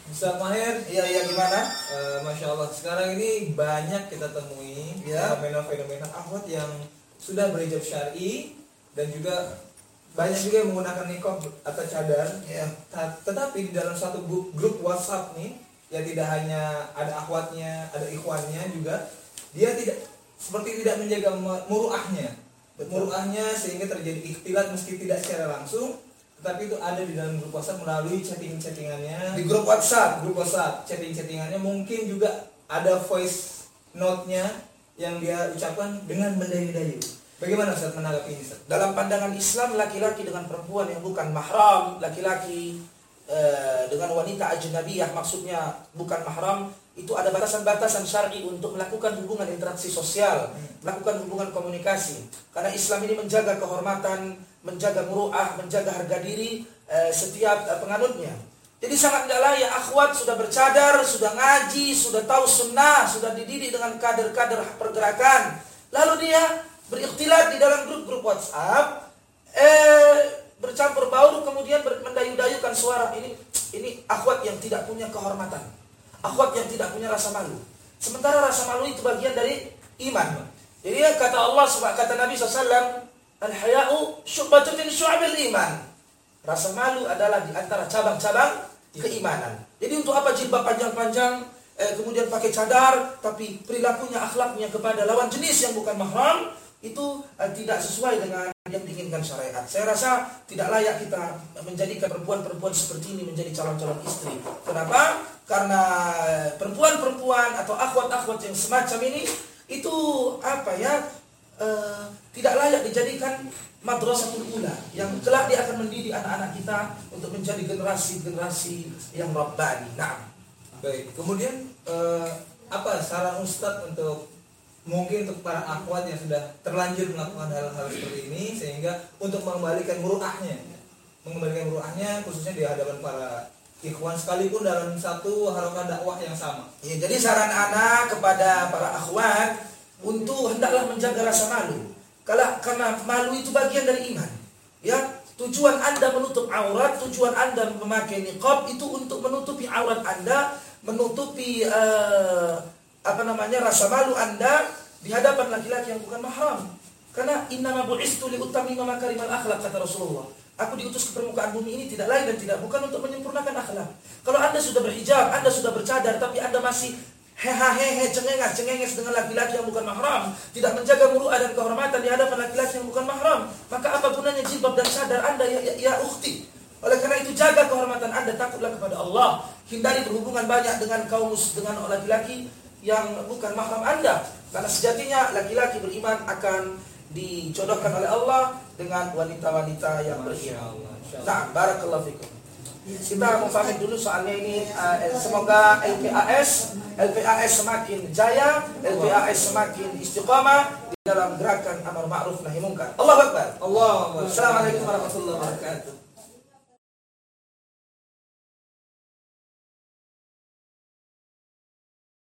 Ustaz Mahir, Iya gimana? Masya Allah, sekarang ini banyak kita temui fenomena-fenomena akhwat yang sudah berhijab syar'i dan juga banyak juga yang menggunakan niqab atau cadar. Tetapi di dalam satu grup WhatsApp nih, ya tidak hanya ada akhwatnya, ada ikhwannya juga, dia tidak menjaga muruahnya, sehingga terjadi ikhtilat meski tidak secara langsung. Tetapi itu ada di dalam grup WhatsApp melalui chattingannya. Di grup WhatsApp, chattingannya mungkin juga ada voice note-nya yang dia ucapkan dengan mendayu-dayu. Bagaimana Ustaz menanggapi ini, Ustaz? Dalam pandangan Islam, laki-laki dengan perempuan yang bukan mahram, laki-laki dengan wanita ajnabiyah, maksudnya bukan mahram, itu ada batasan-batasan syar'i untuk melakukan hubungan interaksi sosial, melakukan hubungan komunikasi. Karena Islam ini menjaga kehormatan, menjaga muru'ah, menjaga harga diri setiap penganutnya. Jadi sangat tidak layak akhwat sudah bercadar, sudah ngaji, sudah tahu sunnah, sudah dididik dengan kader-kader pergerakan, lalu dia berikhtilat di dalam grup-grup WhatsApp, bercampur baur, kemudian mendayu-dayukan suara. Ini akhwat yang tidak punya kehormatan, akhwat yang tidak punya rasa malu. Sementara rasa malu itu bagian dari iman. Jadi kata Allah, kata Nabi SAW, al-haya'u syu'batun min syu'abil iman. Rasa malu adalah di antara cabang-cabang keimanan. Jadi untuk apa jilbab panjang-panjang, kemudian pakai cadar, tapi perilakunya, akhlaknya kepada lawan jenis yang bukan mahram, itu tidak sesuai dengan yang diinginkan syariat. Saya rasa tidak layak kita menjadikan perempuan-perempuan seperti ini menjadi calon-calon istri. Kenapa? Karena perempuan-perempuan atau akhwat-akhwat yang semacam ini itu tidak layak dijadikan madrasatul ula yang kelak dia akan mendidik anak-anak kita untuk menjadi generasi-generasi yang rabbani. Nah, baik. Kemudian apa saran Ustadz untuk para akhwat yang sudah terlanjur melakukan hal-hal seperti ini, sehingga untuk mengembalikan muruahnya khususnya di hadapan para ikhwan sekalipun dalam satu harokat dakwah yang sama. Ya, jadi saran anak kepada para akhwat untuk hendaklah menjaga rasa malu. Karena malu itu bagian dari iman. Ya, tujuan Anda menutup aurat, tujuan Anda memakai niqab itu untuk menutupi aurat Anda, menutupi rasa malu Anda di hadapan laki-laki yang bukan mahram. Karena innama bu'istu liutammima makarimal akhlak, kata Rasulullah. Aku diutus ke permukaan bumi ini tidak lain dan tidak bukan untuk menyempurnakan akhlak. Kalau Anda sudah berhijab, Anda sudah bercadar, tapi Anda masih cengenges dengan laki-laki yang bukan mahram, tidak menjaga muru'ah dan kehormatan di hadapan laki-laki yang bukan mahram, maka apa gunanya jilbab dan cadar Anda ya ukhti? Oleh karena itu jaga kehormatan Anda, takutlah kepada Allah, hindari berhubungan banyak dengan dengan laki-laki yang bukan mahram Anda, karena sejatinya laki-laki beriman akan dijodohkan oleh Allah dengan wanita-wanita yang beriman. Nah, barakallahu fikum. Kita mau pamit dulu soalnya ini. Semoga LPAS semakin jaya, LPAS semakin istiqamah di dalam gerakan amar ma'ruf nahi munkar. Allahu Akbar. Allahu Akbar. Assalamualaikum warahmatullahi wabarakatuh.